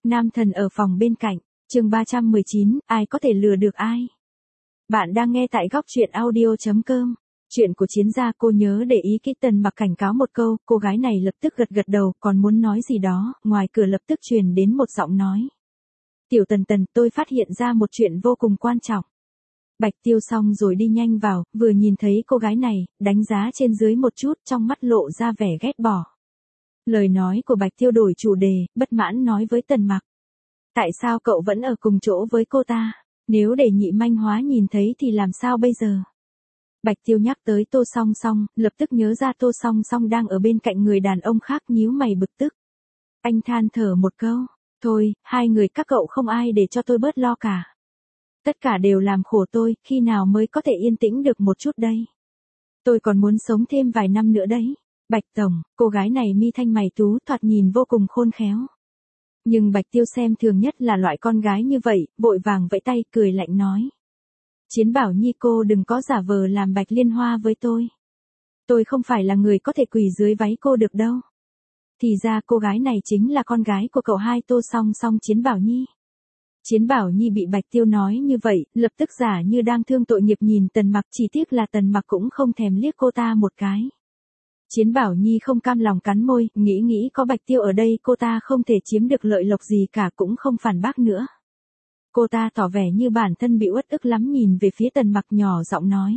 Nam thần ở phòng bên cạnh, chương 319, ai có thể lừa được ai? Bạn đang nghe tại góc truyện audio.com. Chuyện của Chiến gia. Cô nhớ để ý kỹ. Tần Mặc cảnh cáo một câu, cô gái này lập tức gật gật đầu, còn muốn nói gì đó, ngoài cửa lập tức truyền đến một giọng nói. Tiểu Tần Tần, tôi phát hiện ra một chuyện vô cùng quan trọng. Bạch Tiêu xong rồi đi nhanh vào, vừa nhìn thấy cô gái này, đánh giá trên dưới một chút, trong mắt lộ ra vẻ ghét bỏ. Lời nói của Bạch Tiêu đổi chủ đề, bất mãn nói với Tần Mặc. Tại sao cậu vẫn ở cùng chỗ với cô ta? Nếu để Nhị Manh Hóa nhìn thấy thì làm sao bây giờ? Bạch Tiêu nhắc tới Tô Song Song, lập tức nhớ ra Tô Song Song đang ở bên cạnh người đàn ông khác, nhíu mày bực tức. Anh than thở một câu, thôi, hai người các cậu không ai để cho tôi bớt lo cả. Tất cả đều làm khổ tôi, khi nào mới có thể yên tĩnh được một chút đây? Tôi còn muốn sống thêm vài năm nữa đấy. Bạch Tổng, cô gái này mi thanh mày tú, thoạt nhìn vô cùng khôn khéo. Nhưng Bạch Tiêu xem thường nhất là loại con gái như vậy, vội vàng vẫy tay, cười lạnh nói. Chiến Bảo Nhi, cô đừng có giả vờ làm Bạch Liên Hoa với tôi. Tôi không phải là người có thể quỳ dưới váy cô được đâu. Thì ra cô gái này chính là con gái của cậu hai Tô Song Song. Chiến Bảo Nhi. Chiến Bảo Nhi bị Bạch Tiêu nói như vậy, lập tức giả như đang thương tội nghiệp nhìn Tần Mặc, chỉ tiếc là Tần Mặc cũng không thèm liếc cô ta một cái. Chiến Bảo Nhi không cam lòng cắn môi, nghĩ có Bạch Tiêu ở đây cô ta không thể chiếm được lợi lộc gì cả, cũng không phản bác nữa. Cô ta tỏ vẻ như bản thân bị uất ức lắm, nhìn về phía Tần Mặc nhỏ giọng nói.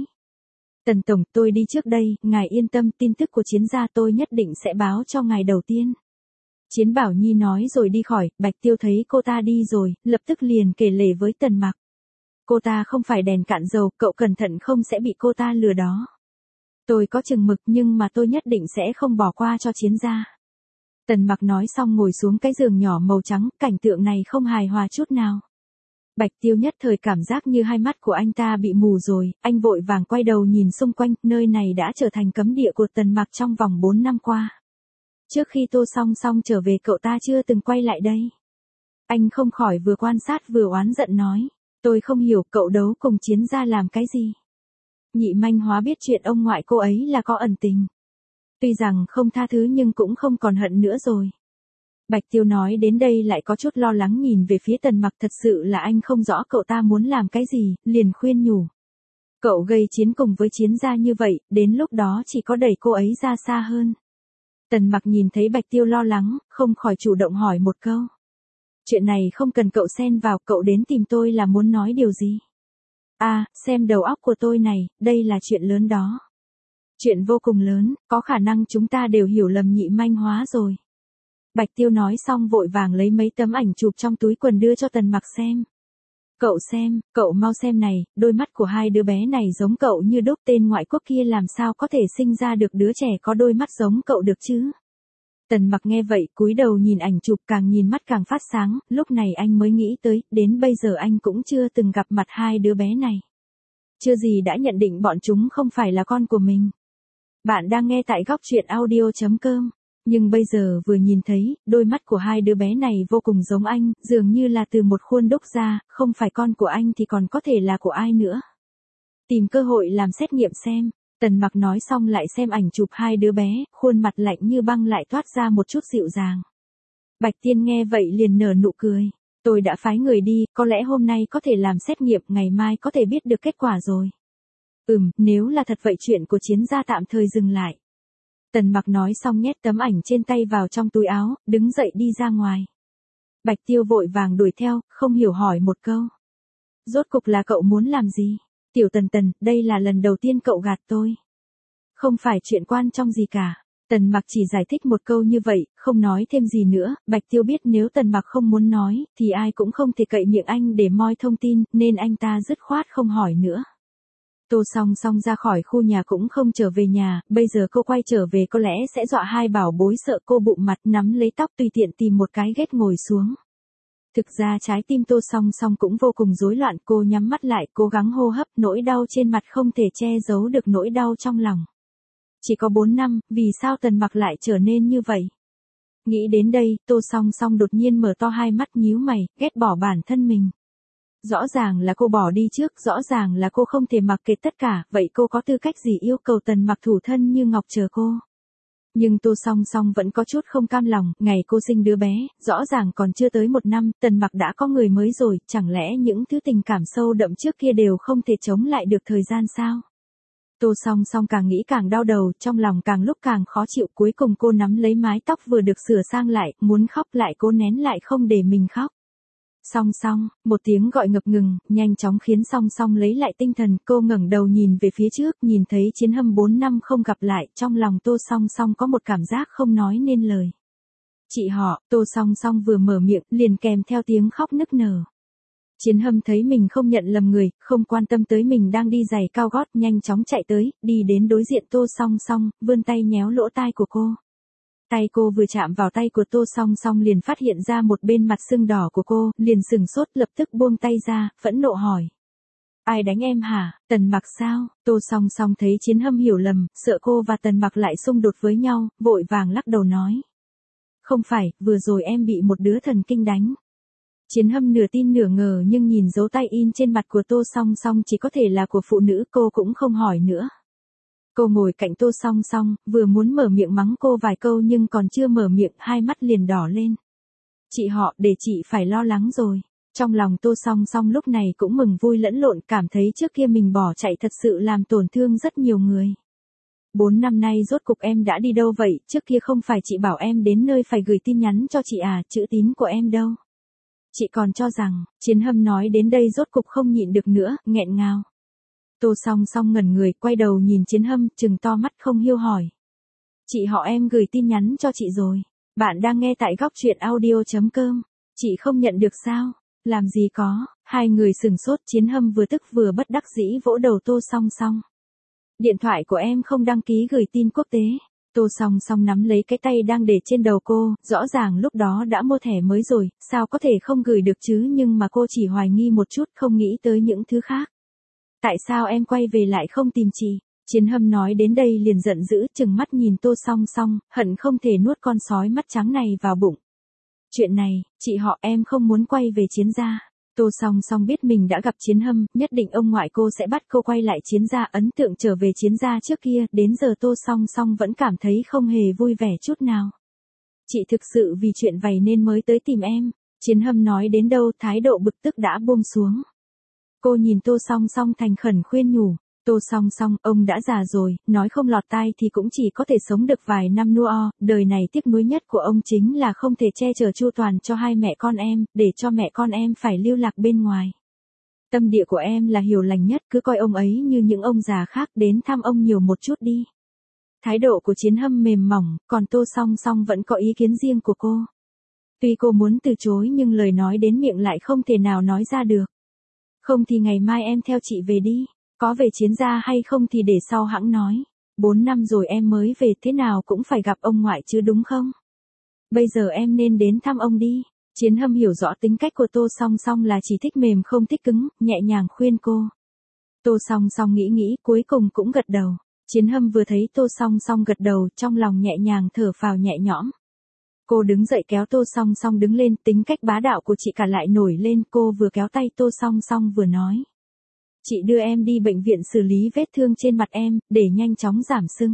Tần Tổng, tôi đi trước đây, ngài yên tâm, tin tức của Chiến gia tôi nhất định sẽ báo cho ngài đầu tiên. Chiến Bảo Nhi nói rồi đi khỏi. Bạch Tiêu thấy cô ta đi rồi, lập tức liền kể lể với Tần Mặc. Cô ta không phải đèn cạn dầu, cậu cẩn thận không sẽ bị cô ta lừa đó. Tôi có chừng mực nhưng mà tôi nhất định sẽ không bỏ qua cho Chiến gia. Tần Mặc nói xong ngồi xuống cái giường nhỏ màu trắng, cảnh tượng này không hài hòa chút nào. Bạch Tiêu nhất thời cảm giác như hai mắt của anh ta bị mù rồi, anh vội vàng quay đầu nhìn xung quanh, nơi này đã trở thành cấm địa của Tần Mặc trong vòng 4 năm qua. Trước khi Tô Song Song trở về cậu ta chưa từng quay lại đây. Anh không khỏi vừa quan sát vừa oán giận nói, tôi không hiểu cậu đấu cùng Chiến gia làm cái gì. Nhị Manh Hóa biết chuyện ông ngoại cô ấy là có ẩn tình. Tuy rằng không tha thứ nhưng cũng không còn hận nữa rồi. Bạch Tiêu nói đến đây lại có chút lo lắng nhìn về phía Tần Mặc, thật sự là anh không rõ cậu ta muốn làm cái gì, liền khuyên nhủ. Cậu gây chiến cùng với Chiến gia như vậy, đến lúc đó chỉ có đẩy cô ấy ra xa hơn. Tần Mặc nhìn thấy Bạch Tiêu lo lắng, không khỏi chủ động hỏi một câu. Chuyện này không cần cậu xen vào, cậu đến tìm tôi là muốn nói điều gì? À, xem đầu óc của tôi này, đây là chuyện lớn đó. Chuyện vô cùng lớn, có khả năng chúng ta đều hiểu lầm Nhị Manh Hóa rồi. Bạch Tiêu nói xong vội vàng lấy mấy tấm ảnh chụp trong túi quần đưa cho Tần Mặc xem. Cậu xem, cậu mau xem này, đôi mắt của hai đứa bé này giống cậu như đúc, tên ngoại quốc kia làm sao có thể sinh ra được đứa trẻ có đôi mắt giống cậu được chứ? Tần Mặc nghe vậy, cúi đầu nhìn ảnh chụp, càng nhìn mắt càng phát sáng, lúc này anh mới nghĩ tới, đến bây giờ anh cũng chưa từng gặp mặt hai đứa bé này. Chưa gì đã nhận định bọn chúng không phải là con của mình. Bạn đang nghe tại góc truyện audio.com. Nhưng bây giờ vừa nhìn thấy, đôi mắt của hai đứa bé này vô cùng giống anh, dường như là từ một khuôn đúc ra, không phải con của anh thì còn có thể là của ai nữa. Tìm cơ hội làm xét nghiệm xem. Tần Mặc nói xong lại xem ảnh chụp hai đứa bé, khuôn mặt lạnh như băng lại toát ra một chút dịu dàng. Bạch Tiên nghe vậy liền nở nụ cười. Tôi đã phái người đi, có lẽ hôm nay có thể làm xét nghiệm, ngày mai có thể biết được kết quả rồi. Nếu là thật vậy chuyện của Chiến gia tạm thời dừng lại. Tần Mặc nói xong nhét tấm ảnh trên tay vào trong túi áo, đứng dậy đi ra ngoài. Bạch Tiêu vội vàng đuổi theo, không hiểu hỏi một câu. Rốt cục là cậu muốn làm gì? Tiểu Tần Tần, đây là lần đầu tiên cậu gạt tôi. Không phải chuyện quan trọng gì cả. Tần Mặc chỉ giải thích một câu như vậy, không nói thêm gì nữa. Bạch Tiêu biết nếu Tần Mặc không muốn nói, thì ai cũng không thể cậy miệng anh để moi thông tin, nên anh ta dứt khoát không hỏi nữa. Tô Song Song ra khỏi khu nhà cũng không trở về nhà, bây giờ cô quay trở về có lẽ sẽ dọa hai bảo bối, sợ cô bụng mặt, nắm lấy tóc tùy tiện tìm một cái ghét ngồi xuống. Thực ra trái tim Tô Song Song cũng vô cùng rối loạn, cô nhắm mắt lại, cố gắng hô hấp, nỗi đau trên mặt không thể che giấu được nỗi đau trong lòng. Chỉ có 4 năm, vì sao Tần Mặc lại trở nên như vậy? Nghĩ đến đây, Tô Song Song đột nhiên mở to hai mắt, nhíu mày, ghét bỏ bản thân mình. Rõ ràng là cô bỏ đi trước, rõ ràng là cô không thể mặc kệ tất cả, vậy cô có tư cách gì yêu cầu Tần Mặc thủ thân như ngọc chờ cô? Nhưng Tô Song Song vẫn có chút không cam lòng, ngày cô sinh đứa bé, rõ ràng còn chưa tới 1 năm, Tần Mặc đã có người mới rồi, chẳng lẽ những thứ tình cảm sâu đậm trước kia đều không thể chống lại được thời gian sao? Tô Song Song càng nghĩ càng đau đầu, trong lòng càng lúc càng khó chịu, cuối cùng cô nắm lấy mái tóc vừa được sửa sang lại, muốn khóc lại cố nén lại không để mình khóc. Song Song, một tiếng gọi ngập ngừng, nhanh chóng khiến Song Song lấy lại tinh thần, cô ngẩng đầu nhìn về phía trước, nhìn thấy Chiến Hâm 4 năm không gặp lại, trong lòng Tô Song Song có một cảm giác không nói nên lời. Chị họ, Tô Song Song vừa mở miệng, liền kèm theo tiếng khóc nức nở. Chiến Hâm thấy mình không nhận lầm người, không quan tâm tới mình đang đi giày cao gót, nhanh chóng chạy tới, đi đến đối diện Tô Song Song, vươn tay nhéo lỗ tai của cô. Tay cô vừa chạm vào tay của Tô Song Song liền phát hiện ra một bên mặt sưng đỏ của cô, liền sừng sốt, lập tức buông tay ra, phẫn nộ hỏi. Ai đánh em hả, Tần Mặc sao? Tô Song Song thấy Chiến Hâm hiểu lầm, sợ cô và Tần Mặc lại xung đột với nhau, vội vàng lắc đầu nói. Không phải, vừa rồi em bị một đứa thần kinh đánh. Chiến Hâm nửa tin nửa ngờ nhưng nhìn dấu tay in trên mặt của Tô Song Song chỉ có thể là của phụ nữ, cô cũng không hỏi nữa. Cô ngồi cạnh Tô Song Song, vừa muốn mở miệng mắng cô vài câu nhưng còn chưa mở miệng, hai mắt liền đỏ lên. Chị họ, để chị phải lo lắng rồi. Trong lòng Tô Song Song lúc này cũng mừng vui lẫn lộn, cảm thấy trước kia mình bỏ chạy thật sự làm tổn thương rất nhiều người. 4 năm nay rốt cục em đã đi đâu vậy, trước kia không phải chị bảo em đến nơi phải gửi tin nhắn cho chị à, chữ tín của em đâu. Chị còn cho rằng, Chiến Hâm nói đến đây rốt cục không nhịn được nữa, nghẹn ngào. Tô Song Song ngẩn người, quay đầu nhìn Chiến Hâm, trừng to mắt không hiêu hỏi. Chị họ em gửi tin nhắn cho chị rồi. Bạn đang nghe tại góc truyện audio.com. Chị không nhận được sao? Làm gì có, hai người sừng sốt, Chiến Hâm vừa tức vừa bất đắc dĩ vỗ đầu Tô Song Song. Điện thoại của em không đăng ký gửi tin quốc tế. Tô Song Song nắm lấy cái tay đang để trên đầu cô, rõ ràng lúc đó đã mua thẻ mới rồi, sao có thể không gửi được chứ, nhưng mà cô chỉ hoài nghi một chút, không nghĩ tới những thứ khác. Tại sao em quay về lại không tìm chị? Chiến Hâm nói đến đây liền giận dữ, trừng mắt nhìn Tô Song Song, hận không thể nuốt con sói mắt trắng này vào bụng. Chuyện này, chị họ em không muốn quay về Chiến gia. Tô Song Song biết mình đã gặp Chiến Hâm, nhất định ông ngoại cô sẽ bắt cô quay lại Chiến gia, ấn tượng trở về Chiến gia trước kia, đến giờ Tô Song Song vẫn cảm thấy không hề vui vẻ chút nào. Chị thực sự vì chuyện vậy nên mới tới tìm em. Chiến Hâm nói đến đâu thái độ bực tức đã buông xuống. Cô nhìn Tô Song Song thành khẩn khuyên nhủ. Tô Song Song, ông đã già rồi, nói không lọt tai thì cũng chỉ có thể sống được vài năm nuo, đời này tiếc nuối nhất của ông chính là không thể che chở chu toàn cho hai mẹ con em, để cho mẹ con em phải lưu lạc bên ngoài. Tâm địa của em là hiền lành nhất, cứ coi ông ấy như những ông già khác, đến thăm ông nhiều một chút đi. Thái độ của Chiến Hâm mềm mỏng, còn Tô Song Song vẫn có ý kiến riêng của cô. Tuy cô muốn từ chối nhưng lời nói đến miệng lại không thể nào nói ra được. Không thì ngày mai em theo chị về đi. Có về Chiến gia hay không thì để sau hẵng nói. 4 năm rồi em mới về, thế nào cũng phải gặp ông ngoại chứ đúng không? Bây giờ em nên đến thăm ông đi. Chiến Hâm hiểu rõ tính cách của Tô Song Song là chỉ thích mềm không thích cứng, nhẹ nhàng khuyên cô. Tô Song Song nghĩ cuối cùng cũng gật đầu. Chiến Hâm vừa thấy Tô Song Song gật đầu, trong lòng nhẹ nhàng thở phào nhẹ nhõm. Cô đứng dậy kéo Tô Song Song đứng lên, tính cách bá đạo của chị cả lại nổi lên, cô vừa kéo tay Tô Song Song vừa nói. Chị đưa em đi bệnh viện xử lý vết thương trên mặt em, để nhanh chóng giảm sưng.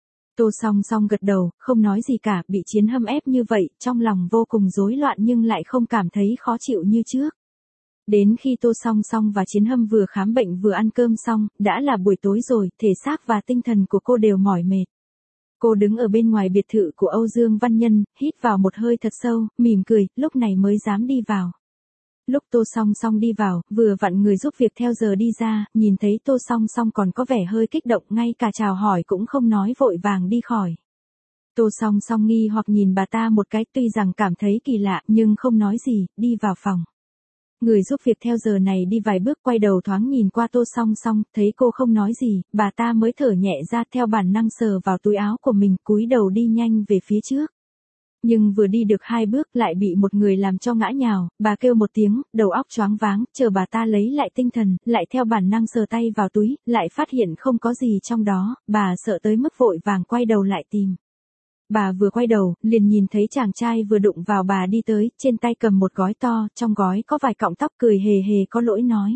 Tô Song Song gật đầu, không nói gì cả, bị Chiến Hâm ép như vậy, trong lòng vô cùng rối loạn nhưng lại không cảm thấy khó chịu như trước. Đến khi Tô Song Song và Chiến Hâm vừa khám bệnh vừa ăn cơm xong, đã là buổi tối rồi, thể xác và tinh thần của cô đều mỏi mệt. Cô đứng ở bên ngoài biệt thự của Âu Dương Văn Nhân, hít vào một hơi thật sâu, mỉm cười, lúc này mới dám đi vào. Lúc Tô Song Song đi vào, vừa vặn người giúp việc theo giờ đi ra, nhìn thấy Tô Song Song còn có vẻ hơi kích động, ngay cả chào hỏi cũng không nói, vội vàng đi khỏi. Tô Song Song nghi hoặc nhìn bà ta một cái, tuy rằng cảm thấy kỳ lạ nhưng không nói gì, đi vào phòng. Người giúp việc theo giờ này đi vài bước, quay đầu thoáng nhìn qua Tô Song Song, thấy cô không nói gì, bà ta mới thở nhẹ ra, theo bản năng sờ vào túi áo của mình, cúi đầu đi nhanh về phía trước. Nhưng vừa đi được 2 bước lại bị một người làm cho ngã nhào, bà kêu một tiếng, đầu óc choáng váng, chờ bà ta lấy lại tinh thần, lại theo bản năng sờ tay vào túi, lại phát hiện không có gì trong đó, bà sợ tới mức vội vàng quay đầu lại tìm. Bà vừa quay đầu, liền nhìn thấy chàng trai vừa đụng vào bà đi tới, trên tay cầm một gói to, trong gói có vài cọng tóc, cười hề hề có lỗi nói.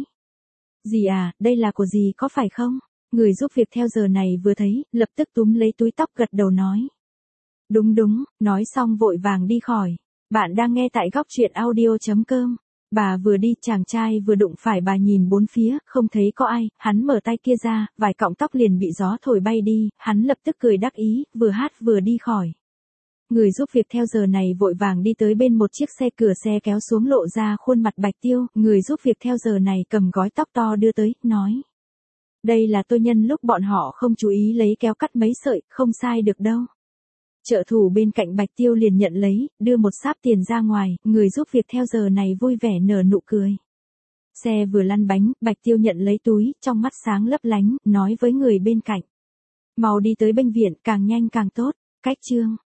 Dì à, đây là của dì có phải không? Người giúp việc theo giờ này vừa thấy, lập tức túm lấy túi tóc gật đầu nói. Đúng đúng, nói xong vội vàng đi khỏi. Bạn đang nghe tại góc truyện audio.com. Bà vừa đi, chàng trai vừa đụng phải bà nhìn bốn phía, không thấy có ai, hắn mở tay kia ra, vài cọng tóc liền bị gió thổi bay đi, hắn lập tức cười đắc ý, vừa hát vừa đi khỏi. Người giúp việc theo giờ này vội vàng đi tới bên một chiếc xe, cửa xe kéo xuống lộ ra khuôn mặt Bạch Tiêu, người giúp việc theo giờ này cầm gói tóc to đưa tới, nói. Đây là tôi nhân lúc bọn họ không chú ý lấy kéo cắt mấy sợi, không sai được đâu. Trợ thủ bên cạnh Bạch Tiêu liền nhận lấy, đưa một sáp tiền ra ngoài, người giúp việc theo giờ này vui vẻ nở nụ cười. Xe vừa lăn bánh, Bạch Tiêu nhận lấy túi, trong mắt sáng lấp lánh, nói với người bên cạnh. Mau đi tới bệnh viện, càng nhanh càng tốt, cách chương.